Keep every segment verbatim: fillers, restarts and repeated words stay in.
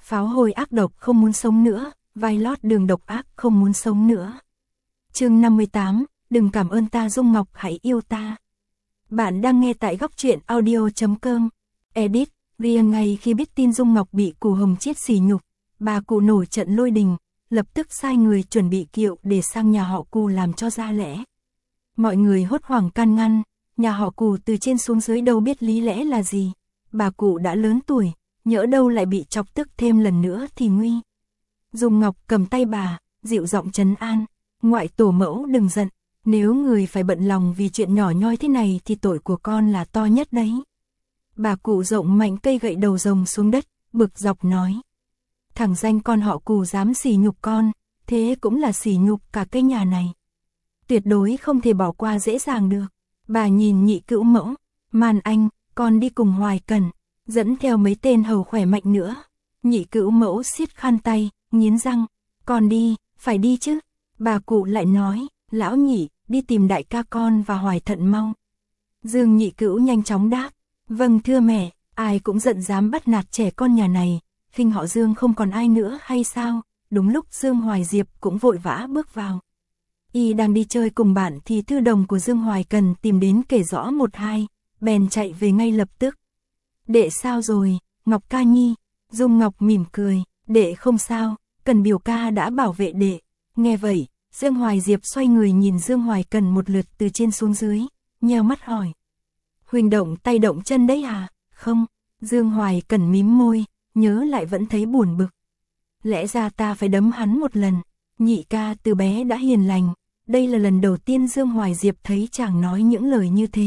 pháo hôi ác độc không muốn sống nữa, vai lót đường độc ác không muốn sống nữa. Chương năm mươi tám, đừng cảm ơn ta Dung Ngọc hãy yêu ta. Bạn đang nghe tại góc truyện audio chấm com. Edit, riêng ngay khi biết tin Dung Ngọc bị Cù Hồng Chiết sỉ nhục, bà Cù nổi trận lôi đình, lập tức sai người chuẩn bị kiệu để sang nhà họ Cù làm cho ra lẽ. Mọi người hốt hoảng can ngăn, nhà họ Cù từ trên xuống dưới đâu biết lý lẽ là gì. Bà cụ đã lớn tuổi, nhỡ đâu lại bị chọc tức thêm lần nữa thì nguy. Dung Ngọc cầm tay bà, dịu giọng trấn an, ngoại tổ mẫu đừng giận, nếu người phải bận lòng vì chuyện nhỏ nhoi thế này thì tội của con là to nhất đấy. Bà cụ rộng mạnh cây gậy đầu rồng xuống đất, bực dọc nói. Thằng danh con họ Cù dám sỉ nhục con, thế cũng là sỉ nhục cả cái nhà này. Tuyệt đối không thể bỏ qua dễ dàng được. Bà nhìn nhị cữu mẫu, Man Anh, con đi cùng Hoài Cần, dẫn theo mấy tên hầu khỏe mạnh nữa. Nhị cữu mẫu siết khăn tay, nghiến răng, con đi, phải đi chứ. Bà cụ lại nói, lão nhị, đi tìm đại ca con và Hoài Thận mau. Dương nhị cữu nhanh chóng đáp, vâng thưa mẹ, ai cũng giận dám bắt nạt trẻ con nhà này, khinh họ Dương không còn ai nữa hay sao? Đúng lúc Dương Hoài Diệp cũng vội vã bước vào. Y đang đi chơi cùng bạn thì thư đồng của Dương Hoài Cần tìm đến kể rõ một hai, bèn chạy về ngay lập tức. Đệ sao rồi, Ngọc ca nhi? Dung Ngọc mỉm cười, đệ không sao, Cần biểu ca đã bảo vệ đệ. Nghe vậy, Dương Hoài Diệp xoay người nhìn Dương Hoài Cần một lượt từ trên xuống dưới, nheo mắt hỏi. Huỳnh động tay động chân đấy à? Không, Dương Hoài Cần mím môi, nhớ lại vẫn thấy buồn bực. Lẽ ra ta phải đấm hắn một lần, nhị ca từ bé đã hiền lành, đây là lần đầu tiên Dương Hoài Diệp thấy chàng nói những lời như thế.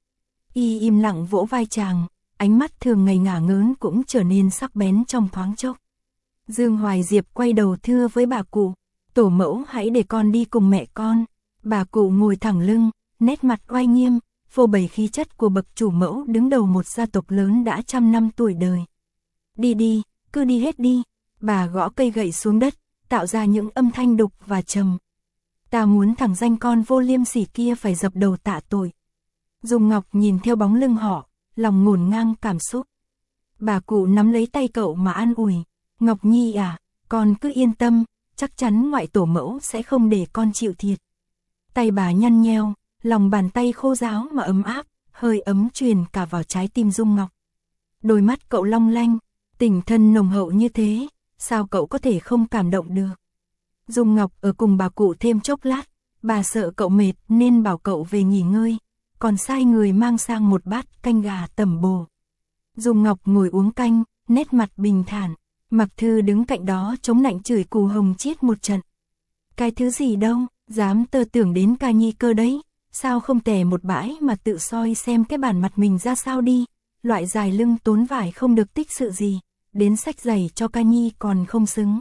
Y im lặng vỗ vai chàng, ánh mắt thường ngày ngả ngớn cũng trở nên sắc bén trong thoáng chốc. Dương Hoài Diệp quay đầu thưa với bà cụ, tổ mẫu hãy để con đi cùng mẹ con. Bà cụ ngồi thẳng lưng, nét mặt oai nghiêm, phô bày khí chất của bậc chủ mẫu đứng đầu một gia tộc lớn đã trăm năm tuổi đời. Đi đi, cứ đi hết đi. Bà gõ cây gậy xuống đất, tạo ra những âm thanh đục và trầm. Ta muốn thằng danh con vô liêm sỉ kia phải dập đầu tạ tội. Dung Ngọc nhìn theo bóng lưng họ, lòng ngổn ngang cảm xúc. Bà cụ nắm lấy tay cậu mà an ủi. Ngọc Nhi à, con cứ yên tâm, chắc chắn ngoại tổ mẫu sẽ không để con chịu thiệt. Tay bà nhăn nheo, lòng bàn tay khô ráo mà ấm áp, hơi ấm truyền cả vào trái tim Dung Ngọc. Đôi mắt cậu long lanh, tình thân nồng hậu như thế, sao cậu có thể không cảm động được. Dung Ngọc ở cùng bà cụ thêm chốc lát, bà sợ cậu mệt nên bảo cậu về nghỉ ngơi, còn sai người mang sang một bát canh gà tẩm bổ. Dung Ngọc ngồi uống canh, nét mặt bình thản, Mặc Thư đứng cạnh đó chống nạnh chửi Cù Hồng Chiết một trận. Cái thứ gì đâu, dám tơ tưởng đến ca nhi cơ đấy, sao không tè một bãi mà tự soi xem cái bản mặt mình ra sao đi, loại dài lưng tốn vải không được tích sự gì, đến sách giày cho ca nhi còn không xứng.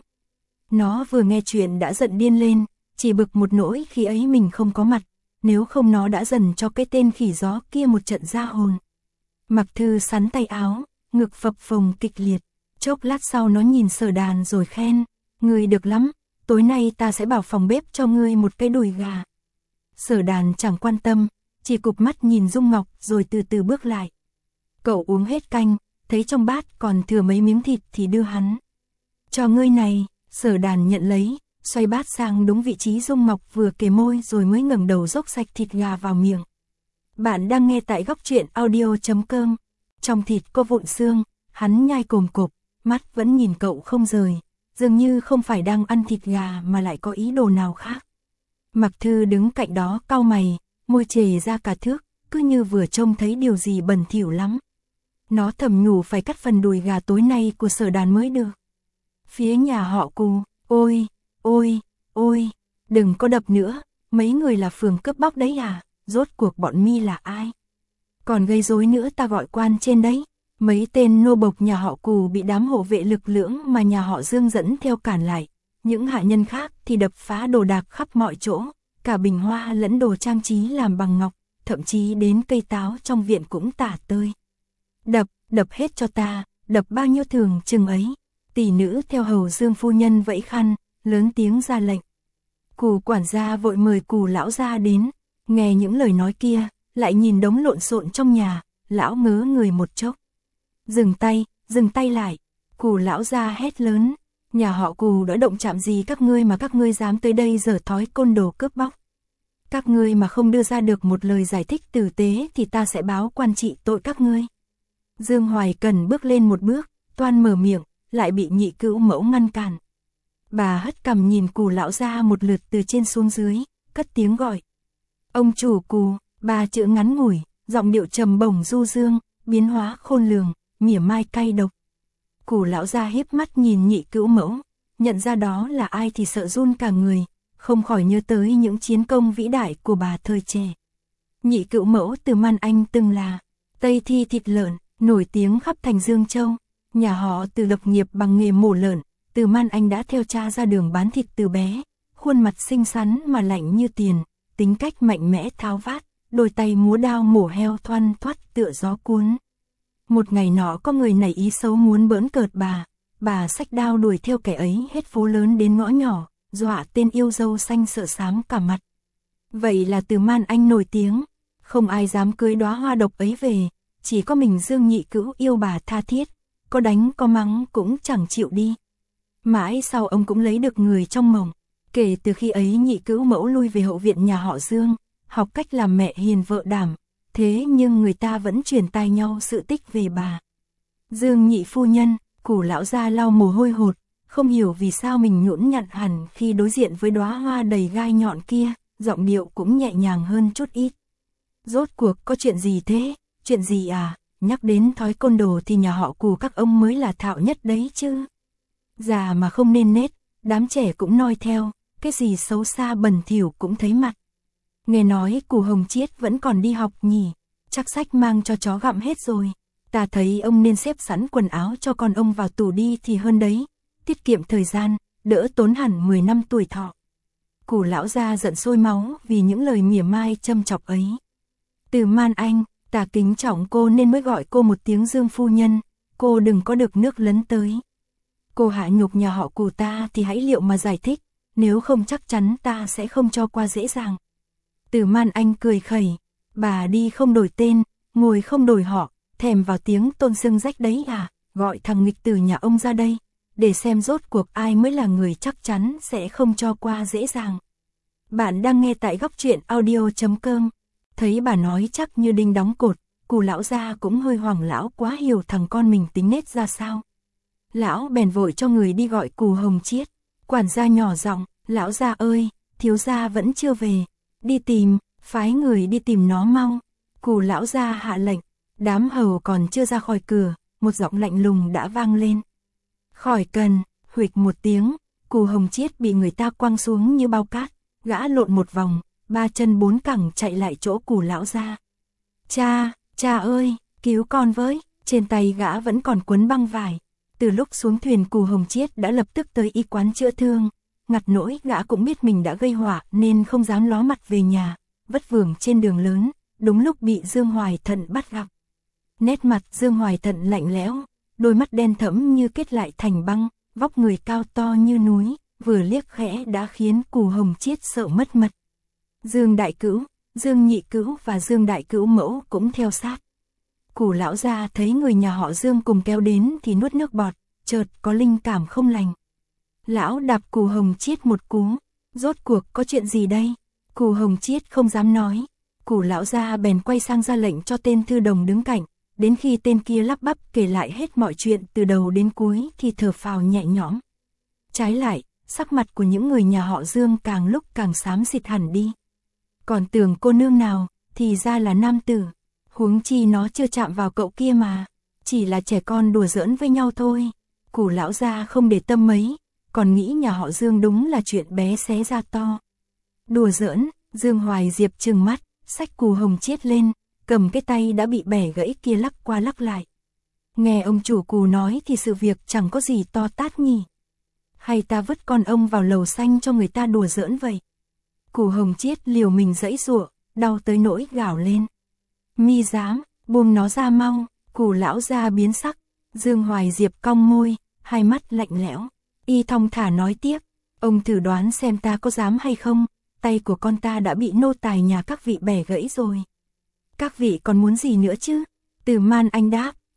Nó vừa nghe chuyện đã giận điên lên, chỉ bực một nỗi khi ấy mình không có mặt, nếu không nó đã dần cho cái tên khỉ gió kia một trận ra hồn. Mặc Thư sắn tay áo, ngực phập phồng kịch liệt, chốc lát sau nó nhìn Sở Đàn rồi khen, ngươi được lắm, tối nay ta sẽ bảo phòng bếp cho ngươi một cái đùi gà. Sở Đàn chẳng quan tâm, chỉ cụp mắt nhìn Dung Ngọc rồi từ từ bước lại. Cậu uống hết canh, thấy trong bát còn thừa mấy miếng thịt thì đưa hắn. Cho ngươi này. Sở Đàn nhận lấy, xoay bát sang đúng vị trí Dung Ngọc vừa kề môi rồi mới ngẩng đầu dốc sạch thịt gà vào miệng. Bạn đang nghe tại góc truyện audio chấm com. Trong thịt có vụn xương, hắn nhai cồm cộp, mắt vẫn nhìn cậu không rời, dường như không phải đang ăn thịt gà mà lại có ý đồ nào khác. Mặc Thư đứng cạnh đó cau mày, môi chề ra cả thước, cứ như vừa trông thấy điều gì bẩn thỉu lắm. Nó thầm nhủ phải cắt phần đùi gà tối nay của Sở Đàn mới được. Phía nhà họ Cù, ôi, ôi, ôi, đừng có đập nữa, mấy người là phường cướp bóc đấy à, rốt cuộc bọn mi là ai? Còn gây rối nữa ta gọi quan trên đấy, mấy tên nô bộc nhà họ Cù bị đám hộ vệ lực lưỡng mà nhà họ Dương dẫn theo cản lại, những hạ nhân khác thì đập phá đồ đạc khắp mọi chỗ, cả bình hoa lẫn đồ trang trí làm bằng ngọc, thậm chí đến cây táo trong viện cũng tả tơi. Đập, đập hết cho ta, đập bao nhiêu thường chừng ấy. Tỷ nữ theo hầu Dương phu nhân vẫy khăn, lớn tiếng ra lệnh. Cù quản gia vội mời Cù lão gia đến, nghe những lời nói kia, lại nhìn đống lộn xộn trong nhà, lão ngớ người một chốc. Dừng tay, dừng tay lại. Cù lão gia hét lớn, nhà họ Cù đã động chạm gì các ngươi mà các ngươi dám tới đây giở thói côn đồ cướp bóc. Các ngươi mà không đưa ra được một lời giải thích tử tế thì ta sẽ báo quan trị tội các ngươi. Dương Hoài Cần bước lên một bước, toan mở miệng, lại bị Nhị Cữu Mẫu ngăn cản. Bà hất cằm nhìn Cù lão gia một lượt từ trên xuống dưới, cất tiếng gọi. Ông chủ Cù, ba chữ ngắn ngủi, giọng điệu trầm bổng du dương, biến hóa khôn lường, mỉa mai cay độc. Cù lão gia híp mắt nhìn Nhị Cữu Mẫu, nhận ra đó là ai thì sợ run cả người, không khỏi nhớ tới những chiến công vĩ đại của bà thời trẻ. Nhị Cữu Mẫu Từ Man Anh từng là Tây Thi thịt lợn, nổi tiếng khắp thành Dương Châu. Nhà họ Từ lập nghiệp bằng nghề mổ lợn, Từ Man Anh đã theo cha ra đường bán thịt từ bé, khuôn mặt xinh xắn mà lạnh như tiền, tính cách mạnh mẽ tháo vát, đôi tay múa đao mổ heo thoăn thoắt tựa gió cuốn. Một ngày nọ có người nảy ý xấu muốn bỡn cợt bà, bà xách đao đuổi theo kẻ ấy hết phố lớn đến ngõ nhỏ, dọa tên yêu dâu xanh sợ xám cả mặt. Vậy là Từ Man Anh nổi tiếng, không ai dám cưới đóa hoa độc ấy về, chỉ có mình Dương Nhị Cữu yêu bà tha thiết, có đánh có mắng cũng chẳng chịu đi. Mãi sau ông cũng lấy được người trong mộng, kể từ khi ấy Nhị Cữu Mẫu lui về hậu viện nhà họ Dương, học cách làm mẹ hiền vợ đảm, thế nhưng người ta vẫn truyền tai nhau sự tích về bà. Dương Nhị phu nhân, Cù lão gia lau mồ hôi hột, không hiểu vì sao mình nhũn nhặn hẳn khi đối diện với đóa hoa đầy gai nhọn kia, giọng điệu cũng nhẹ nhàng hơn chút ít. Rốt cuộc có chuyện gì thế? Chuyện gì à? Nhắc đến thói côn đồ thì nhà họ Cù các ông mới là thạo nhất đấy chứ. Già mà không nên nết, đám trẻ cũng noi theo, cái gì xấu xa bẩn thỉu cũng thấy mặt. Nghe nói Cù Hồng Chiết vẫn còn đi học nhỉ, chắc sách mang cho chó gặm hết rồi. Ta thấy ông nên xếp sẵn quần áo cho con ông vào tủ đi thì hơn đấy, tiết kiệm thời gian, đỡ tốn hẳn mười năm tuổi thọ. Cù lão gia giận sôi máu vì những lời mỉa mai châm chọc ấy. Từ Man Anh, ta kính trọng cô nên mới gọi cô một tiếng Dương phu nhân, cô đừng có được nước lấn tới. Cô hạ nhục nhà họ Cù ta thì hãy liệu mà giải thích, nếu không chắc chắn ta sẽ không cho qua dễ dàng. Từ Man Anh cười khẩy, bà đi không đổi tên, ngồi không đổi họ, thèm vào tiếng tôn xưng rách đấy à, gọi thằng nghịch tử nhà ông ra đây, để xem rốt cuộc ai mới là người chắc chắn sẽ không cho qua dễ dàng. Bạn đang nghe tại góc truyện audio chấm com. Thấy bà nói chắc như đinh đóng cột, Cù lão gia cũng hơi hoảng, lão quá hiểu thằng con mình tính nết ra sao. Lão bèn vội cho người đi gọi Cù Hồng Chiết. Quản gia nhỏ giọng, lão gia ơi, thiếu gia vẫn chưa về, đi tìm, phái người đi tìm nó mau. Cù lão gia hạ lệnh, đám hầu còn chưa ra khỏi cửa, một giọng lạnh lùng đã vang lên. Khỏi cần, huỵch một tiếng, Cù Hồng Chiết bị người ta quăng xuống như bao cát, gã lộn một vòng, ba chân bốn cẳng chạy lại chỗ Cù lão gia. Cha, cha ơi, cứu con với, trên tay gã vẫn còn quấn băng vải. Từ lúc xuống thuyền Cù Hồng Chiết đã lập tức tới y quán chữa thương, ngặt nỗi gã cũng biết mình đã gây họa nên không dám ló mặt về nhà, vất vưởng trên đường lớn, đúng lúc bị Dương Hoài Thận bắt gặp. Nét mặt Dương Hoài Thận lạnh lẽo, đôi mắt đen thẫm như kết lại thành băng, vóc người cao to như núi, vừa liếc khẽ đã khiến Cù Hồng Chiết sợ mất mật. Dương Đại Cữu, Dương Nhị Cữu và Dương Đại Cữu Mẫu cũng theo sát. Cù lão gia thấy người nhà họ Dương cùng kéo đến thì nuốt nước bọt, chợt có linh cảm không lành. Lão đạp Cù Hồng Chiết một cú, rốt cuộc có chuyện gì đây? Cù Hồng Chiết không dám nói. Cù lão gia bèn quay sang ra lệnh cho tên thư đồng đứng cạnh, đến khi tên kia lắp bắp kể lại hết mọi chuyện từ đầu đến cuối thì thở phào nhẹ nhõm. Trái lại, sắc mặt của những người nhà họ Dương càng lúc càng xám xịt hẳn đi. Còn tưởng cô nương nào, thì ra là nam tử. Huống chi nó chưa chạm vào cậu kia mà, chỉ là trẻ con đùa giỡn với nhau thôi. Cù lão gia không để tâm mấy, còn nghĩ nhà họ Dương đúng là chuyện bé xé ra to. Đùa giỡn, Dương Hoài Diệp trừng mắt, xách Cù Hồng Chiết lên, cầm cái tay đã bị bẻ gãy kia lắc qua lắc lại. Nghe ông chủ Cù nói thì sự việc chẳng có gì to tát nhỉ. Hay ta vứt con ông vào lầu xanh cho người ta đùa giỡn vậy? Cù Hồng Chiết liều mình giãy giụa, đau tới nỗi gào lên. Mi dám, buông nó ra mau. Cù lão gia biến sắc. Dương Hoài Diệp cong môi, hai mắt lạnh lẽo. Y thong thả nói tiếp, ông thử đoán xem ta có dám hay không, tay của con ta đã bị nô tài nhà các vị bẻ gãy rồi. Các vị còn muốn gì nữa chứ? Từ Man Anh đáp,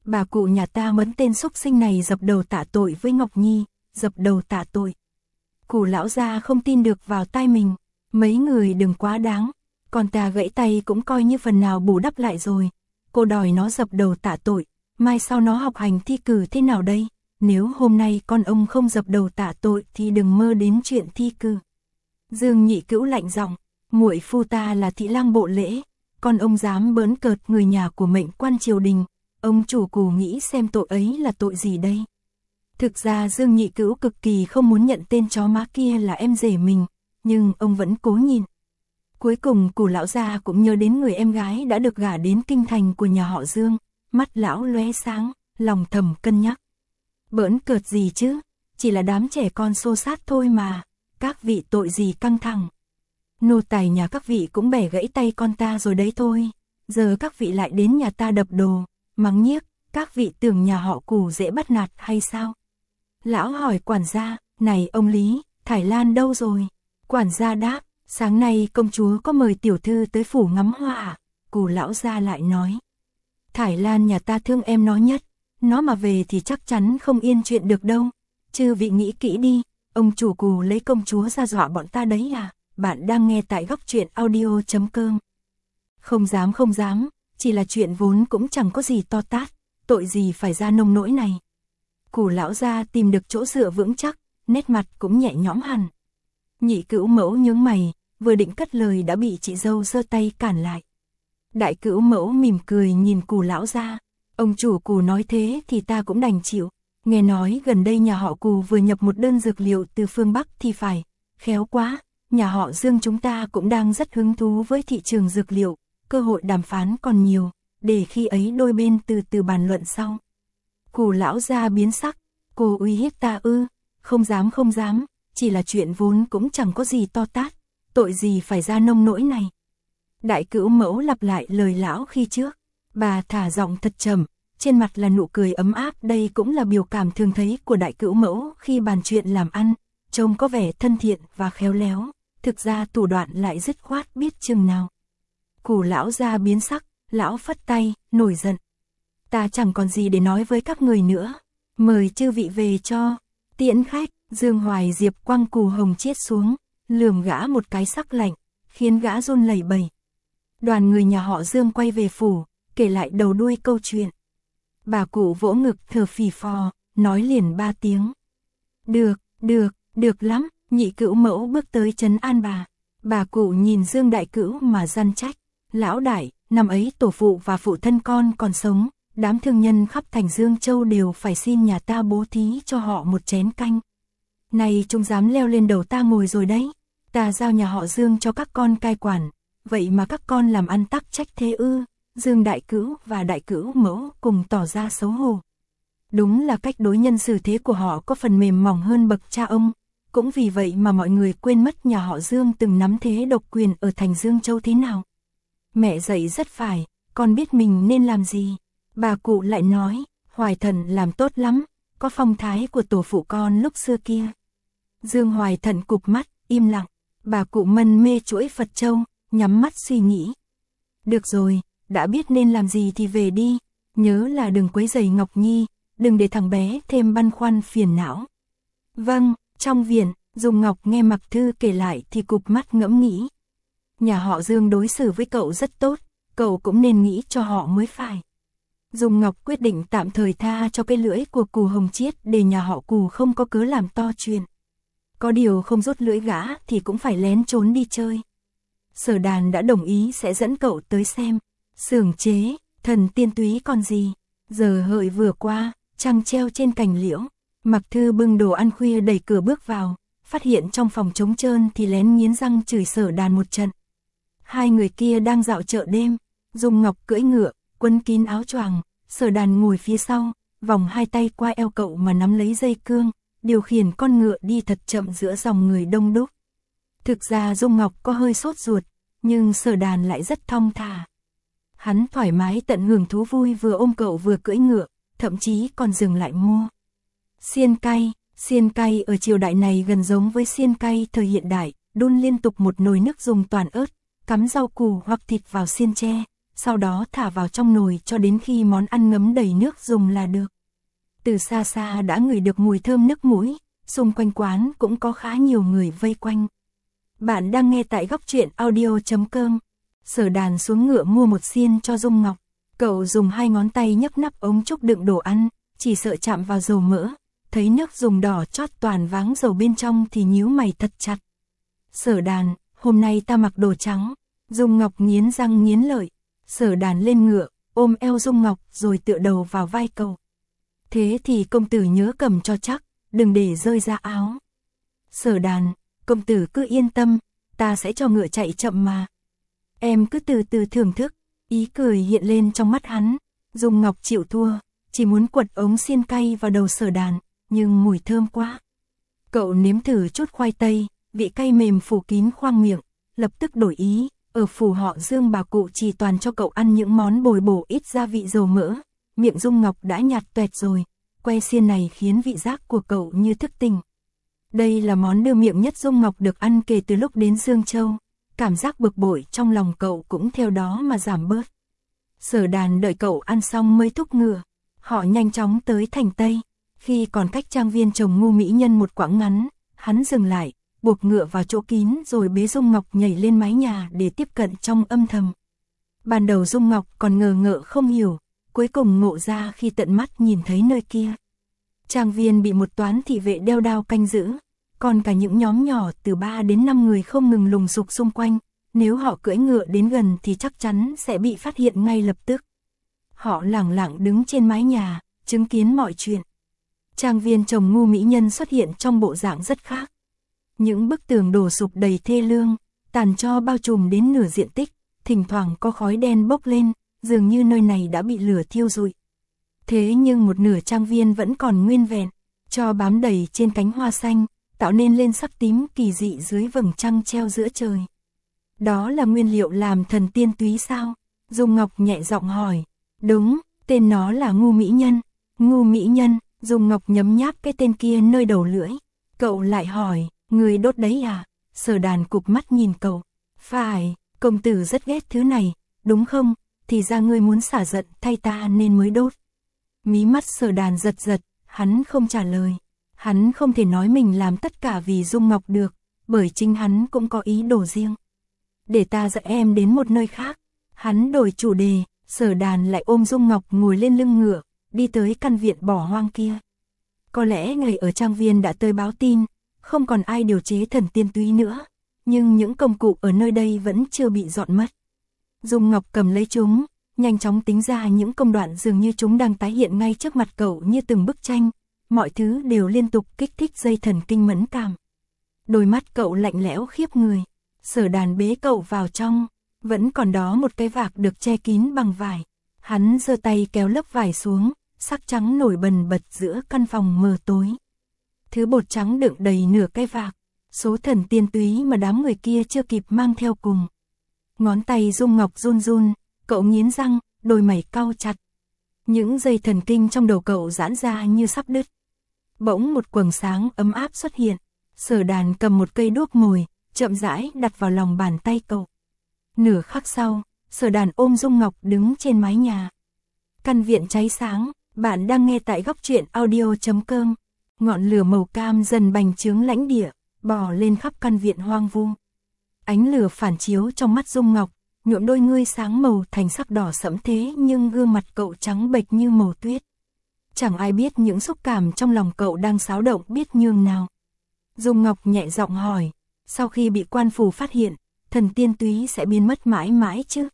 Bà cụ nhà ta mẫn tên xúc sinh này dập đầu tạ tội với Ngọc Nhi, dập đầu tạ tội. Cụ lão gia không tin được vào tai mình, mấy người đừng quá đáng, còn ta gãy tay cũng coi như phần nào bù đắp lại rồi. Cô đòi nó dập đầu tạ tội, mai sau nó học hành thi cử thế nào đây? Nếu hôm nay con ông không dập đầu tạ tội thì đừng mơ đến chuyện thi cử. Dương Nhị Cữu lạnh giọng, muội phu ta là thị lang bộ lễ, con ông dám bỡn cợt người nhà của mệnh quan triều đình, ông chủ cù nghĩ xem tội ấy là tội gì đây? Thực ra Dương Nhị Cữu cực kỳ không muốn nhận tên chó má kia là em rể mình, nhưng ông vẫn cố nhìn. Cuối cùng cụ lão gia cũng nhớ đến người em gái đã được gả đến kinh thành của nhà họ Dương, mắt lão lóe sáng, lòng thầm cân nhắc. Bỡn cợt gì chứ, chỉ là đám trẻ con xô sát thôi mà, các vị tội gì căng thẳng. Nô tài nhà các vị cũng bẻ gãy tay con ta rồi đấy thôi, giờ các vị lại đến nhà ta đập đồ, mắng nhiếc, các vị tưởng nhà họ Cù dễ bắt nạt hay sao? Lão hỏi quản gia, này ông Lý, Thải Lan đâu rồi? Quản gia đáp, sáng nay công chúa có mời tiểu thư tới phủ ngắm hoa à? Cù lão gia lại nói, Thải Lan nhà ta thương em nó nhất, nó mà về thì chắc chắn không yên chuyện được đâu. Chư vị nghĩ kỹ đi, ông chủ Cù lấy công chúa ra dọa bọn ta đấy à? Bạn đang nghe tại góc truyện audio chấm com. Không dám không dám, chỉ là chuyện vốn cũng chẳng có gì to tát, tội gì phải ra nông nỗi này. Cù lão gia tìm được chỗ dựa vững chắc, nét mặt cũng nhẹ nhõm hẳn. Nhị Cữu mẫu nhướng mày, vừa định cất lời đã bị chị dâu giơ tay cản lại. Đại Cữu mẫu mỉm cười nhìn Cù lão gia, ông chủ Cù nói thế thì ta cũng đành chịu. Nghe nói gần đây nhà họ Cù vừa nhập một đơn dược liệu từ phương Bắc thì phải, khéo quá, nhà họ Dương chúng ta cũng đang rất hứng thú với thị trường dược liệu, cơ hội đàm phán còn nhiều, để khi ấy đôi bên từ từ bàn luận sau. Cù lão gia biến sắc, cô uy hiếp ta ư? Không dám không dám, chỉ là chuyện vốn cũng chẳng có gì to tát, tội gì phải ra nông nỗi này. Đại Cữu mẫu lặp lại lời lão khi trước, bà thả giọng thật trầm, trên mặt là nụ cười ấm áp, đây cũng là biểu cảm thường thấy của Đại Cữu mẫu khi bàn chuyện làm ăn, trông có vẻ thân thiện và khéo léo, thực ra thủ đoạn lại dứt khoát biết chừng nào. Cù lão gia biến sắc, lão phất tay, nổi giận. Ta chẳng còn gì để nói với các người nữa, mời chư vị về cho. Tiễn khách, Dương Hoài Diệp quăng Cù Hồng Chiết xuống, lườm gã một cái sắc lạnh, khiến gã run lẩy bẩy. Đoàn người nhà họ Dương quay về phủ, kể lại đầu đuôi câu chuyện. Bà cụ vỗ ngực thở phì phò, nói liền ba tiếng. Được, được, được lắm. Nhị Cữu mẫu bước tới trấn an bà. Bà cụ nhìn Dương Đại Cữu mà răn trách. Lão đại, năm ấy tổ phụ và phụ thân con còn sống, đám thương nhân khắp thành Dương Châu đều phải xin nhà ta bố thí cho họ một chén canh. Này chúng dám leo lên đầu ta ngồi rồi đấy, ta giao nhà họ Dương cho các con cai quản, vậy mà các con làm ăn tắc trách thế ư? Dương Đại Cữu và Đại Cữu mẫu cùng tỏ ra xấu hổ. Đúng là cách đối nhân xử thế của họ có phần mềm mỏng hơn bậc cha ông, cũng vì vậy mà mọi người quên mất nhà họ Dương từng nắm thế độc quyền ở thành Dương Châu thế nào. Mẹ dạy rất phải, con biết mình nên làm gì. Bà cụ lại nói, Hoài Thần làm tốt lắm, có phong thái của tổ phụ con lúc xưa kia. Dương Hoài Thần cụp mắt, im lặng, bà cụ mân mê chuỗi Phật châu, nhắm mắt suy nghĩ. Được rồi, đã biết nên làm gì thì về đi, nhớ là đừng quấy rầy Ngọc Nhi, đừng để thằng bé thêm băn khoăn phiền não. Vâng, trong viện, Dung Ngọc nghe Mặc Thư kể lại thì cụp mắt ngẫm nghĩ. Nhà họ Dương đối xử với cậu rất tốt, cậu cũng nên nghĩ cho họ mới phải. Dung Ngọc quyết định tạm thời tha cho cái lưỡi của Cù Hồng Chiết để nhà họ Cù không có cớ làm to chuyện. Có điều không rút lưỡi gã thì cũng phải lén trốn đi chơi. Sở Đàn đã đồng ý sẽ dẫn cậu tới xem. Xưởng chế, thần tiên túy còn gì. Giờ hợi vừa qua, trăng treo trên cành liễu. Mặc Thư bưng đồ ăn khuya đẩy cửa bước vào, phát hiện trong phòng trống trơn thì lén nghiến răng chửi Sở Đàn một trận. Hai người kia đang dạo chợ đêm, Dung Ngọc cưỡi ngựa, quấn kín áo choàng, Sở Đàn ngồi phía sau, vòng hai tay qua eo cậu mà nắm lấy dây cương, điều khiển con ngựa đi thật chậm giữa dòng người đông đúc. Thực ra Dung Ngọc có hơi sốt ruột, nhưng Sở Đàn lại rất thong thả. Hắn thoải mái tận hưởng thú vui vừa ôm cậu vừa cưỡi ngựa, thậm chí còn dừng lại mua. Xiên cay, xiên cay ở triều đại này gần giống với xiên cay thời hiện đại, đun liên tục một nồi nước dùng toàn ớt, cắm rau củ hoặc thịt vào xiên tre, sau đó thả vào trong nồi cho đến khi món ăn ngấm đầy nước dùng là được. Từ xa xa đã ngửi được mùi thơm nức mũi, xung quanh quán cũng có khá nhiều người vây quanh. Bạn đang nghe tại góc truyện audio chấm com. Sở Đàn xuống ngựa mua một xiên cho Dung Ngọc. Cậu dùng hai ngón tay nhấc nắp ống trúc đựng đồ ăn, chỉ sợ chạm vào dầu mỡ. Thấy nước dùng đỏ chót toàn váng dầu bên trong thì nhíu mày thật chặt. Sở Đàn, hôm nay ta mặc đồ trắng. Dung Ngọc nghiến răng nghiến lợi. Sở Đàn lên ngựa, ôm eo Dung Ngọc rồi tựa đầu vào vai cậu. Thế thì công tử nhớ cầm cho chắc, đừng để rơi ra áo. Sở Đàn, công tử cứ yên tâm, ta sẽ cho ngựa chạy chậm mà. Em cứ từ từ thưởng thức, ý cười hiện lên trong mắt hắn. Dung Ngọc chịu thua, chỉ muốn quật ống xiên cay vào đầu Sở Đàn, nhưng mùi thơm quá. Cậu nếm thử chút khoai tây, vị cay mềm phủ kín khoang miệng, lập tức đổi ý. Ở phủ họ Dương bà cụ chỉ toàn cho cậu ăn những món bồi bổ ít gia vị dầu mỡ. Miệng Dung Ngọc đã nhạt toẹt rồi, que xiên này khiến vị giác của cậu như thức tỉnh. Đây là món đưa miệng nhất Dung Ngọc được ăn kể từ lúc đến Dương Châu. Cảm giác bực bội trong lòng cậu cũng theo đó mà giảm bớt. Sở Đàn đợi cậu ăn xong mới thúc ngựa. Họ nhanh chóng tới thành Tây. Khi còn cách trang viên chồng Ngu Mỹ Nhân một quãng ngắn, hắn dừng lại, buộc ngựa vào chỗ kín rồi bế Dung Ngọc nhảy lên mái nhà để tiếp cận trong âm thầm. Ban đầu Dung Ngọc còn ngờ ngợ không hiểu, cuối cùng ngộ ra khi tận mắt nhìn thấy nơi kia. Trang viên bị một toán thị vệ đeo đao canh giữ, còn cả những nhóm nhỏ từ ba đến năm người không ngừng lùng sục xung quanh, nếu họ cưỡi ngựa đến gần thì chắc chắn sẽ bị phát hiện ngay lập tức. Họ lẳng lặng đứng trên mái nhà, chứng kiến mọi chuyện. Trang viên chồng Ngu Mỹ Nhân xuất hiện trong bộ dạng rất khác. Những bức tường đổ sụp đầy thê lương, tàn tro bao trùm đến nửa diện tích, thỉnh thoảng có khói đen bốc lên, dường như nơi này đã bị lửa thiêu rụi. Thế nhưng một nửa trang viên vẫn còn nguyên vẹn, tro bám đầy trên cánh hoa xanh, tạo nên lên sắc tím kỳ dị dưới vầng trăng treo giữa trời. Đó là nguyên liệu làm thần tiên túy sao? Dung Ngọc nhẹ giọng hỏi. Đúng, tên nó là Ngu Mỹ Nhân. Ngu Mỹ Nhân, Dung Ngọc nhấm nháp cái tên kia nơi đầu lưỡi. Cậu lại hỏi, người đốt đấy à? Sở Đàn cụp mắt nhìn cậu. Phải, công tử rất ghét thứ này, đúng không? Thì ra ngươi muốn xả giận thay ta nên mới đốt. Mí mắt Sở Đàn giật giật, hắn không trả lời. Hắn không thể nói mình làm tất cả vì Dung Ngọc được, bởi chính hắn cũng có ý đồ riêng. Để ta dẫn em đến một nơi khác. Hắn đổi chủ đề, Sở Đàn lại ôm Dung Ngọc ngồi lên lưng ngựa, đi tới căn viện bỏ hoang kia. Có lẽ người ở trang viên đã tới báo tin, không còn ai điều chế thần tiên túy nữa, nhưng những công cụ ở nơi đây vẫn chưa bị dọn mất. Dung Ngọc cầm lấy chúng, nhanh chóng tính ra những công đoạn dường như chúng đang tái hiện ngay trước mặt cậu như từng bức tranh, mọi thứ đều liên tục kích thích dây thần kinh mẫn cảm. Đôi mắt cậu lạnh lẽo khiếp người. Sở Đàn bế cậu vào trong, vẫn còn đó một cái vạc được che kín bằng vải. Hắn giơ tay kéo lớp vải xuống, sắc trắng nổi bần bật giữa căn phòng mờ tối. Thứ bột trắng đựng đầy nửa cái vạc, số thần tiên túy mà đám người kia chưa kịp mang theo cùng. Ngón tay Dung Ngọc run run, cậu nghiến răng, đôi mày cau chặt. Những dây thần kinh trong đầu cậu giãn ra như sắp đứt. Bỗng một quầng sáng ấm áp xuất hiện. Sở Đàn cầm một cây đuốc mồi, chậm rãi đặt vào lòng bàn tay cậu. Nửa khắc sau, Sở Đàn ôm Dung Ngọc đứng trên mái nhà. Căn viện cháy sáng, bạn đang nghe tại góc truyện audio chấm com. Ngọn lửa màu cam dần bành trướng lãnh địa, bò lên khắp căn viện hoang vu. Ánh lửa phản chiếu trong mắt Dung Ngọc, nhuộm đôi ngươi sáng màu thành sắc đỏ sẫm thế nhưng gương mặt cậu trắng bệch như màu tuyết. Chẳng ai biết những xúc cảm trong lòng cậu đang xáo động biết nhường nào. Dung Ngọc nhẹ giọng hỏi, sau khi bị quan phủ phát hiện, thần tiên túy sẽ biến mất mãi mãi chứ?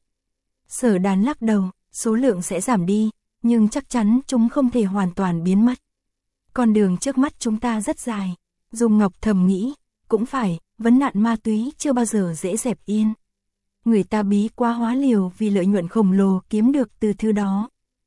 Sở Đàn lắc đầu, số lượng sẽ giảm đi, nhưng chắc chắn chúng không thể hoàn toàn biến mất. Con đường trước mắt chúng ta rất dài. Dung Ngọc thầm nghĩ, cũng phải, vấn nạn ma túy chưa bao giờ dễ dẹp yên. Người ta bí quá hóa liều vì lợi nhuận khổng lồ kiếm được từ thứ đó.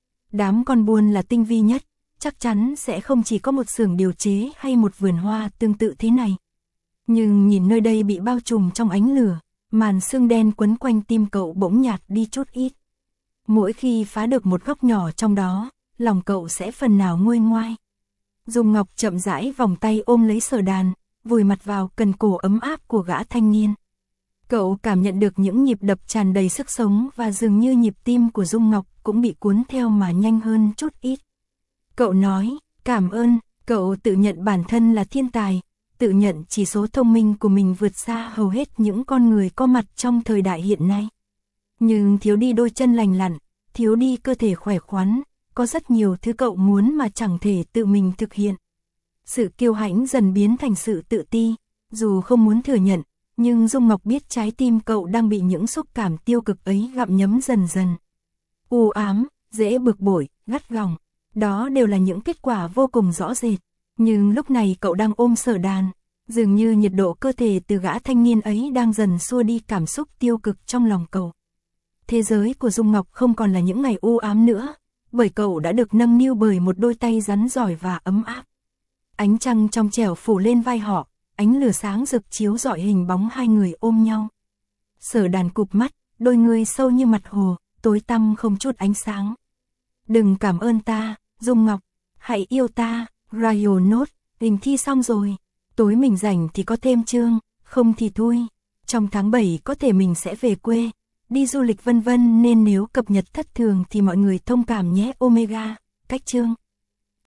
Đám con buôn là tinh vi nhất, chắc chắn sẽ không chỉ có một xưởng điều chế hay một vườn hoa tương tự thế này. Nhưng nhìn nơi đây bị bao trùm trong ánh lửa, màn sương đen quấn quanh tim cậu bỗng nhạt đi chút ít. Mỗi khi phá được một góc nhỏ trong đó, lòng cậu sẽ phần nào nguôi ngoai. Dung Ngọc chậm rãi vòng tay ôm lấy Sở Đàn, vùi mặt vào cần cổ ấm áp của gã thanh niên. Cậu cảm nhận được những nhịp đập tràn đầy sức sống và dường như nhịp tim của Dung Ngọc cũng bị cuốn theo mà nhanh hơn chút ít. Cậu nói, cảm ơn, cậu tự nhận bản thân là thiên tài, tự nhận chỉ số thông minh của mình vượt xa hầu hết những con người có mặt trong thời đại hiện nay. Nhưng thiếu đi đôi chân lành lặn, thiếu đi cơ thể khỏe khoắn, có rất nhiều thứ cậu muốn mà chẳng thể tự mình thực hiện. Sự kiêu hãnh dần biến thành sự tự ti, dù không muốn thừa nhận, nhưng Dung Ngọc biết trái tim cậu đang bị những xúc cảm tiêu cực ấy gặm nhấm dần dần. U ám, dễ bực bội, gắt gỏng, đó đều là những kết quả vô cùng rõ rệt. Nhưng lúc này cậu đang ôm Sở Đàn, dường như nhiệt độ cơ thể từ gã thanh niên ấy đang dần xua đi cảm xúc tiêu cực trong lòng cậu. Thế giới của Dung Ngọc không còn là những ngày u ám nữa, bởi cậu đã được nâng niu bởi một đôi tay rắn giỏi và ấm áp. Ánh trăng trong trẻo phủ lên vai họ, ánh lửa sáng rực chiếu rọi hình bóng hai người ôm nhau. Sở Đàn cụp mắt, đôi người sâu như mặt hồ, tối tăm không chút ánh sáng. Đừng cảm ơn ta, Dung Ngọc, hãy yêu ta, Royal Note, hình thi xong rồi. Tối mình rảnh thì có thêm chương, không thì thôi. Trong tháng bảy có thể mình sẽ về quê, đi du lịch vân vân, nên nếu cập nhật thất thường thì mọi người thông cảm nhé. Omega, cách chương.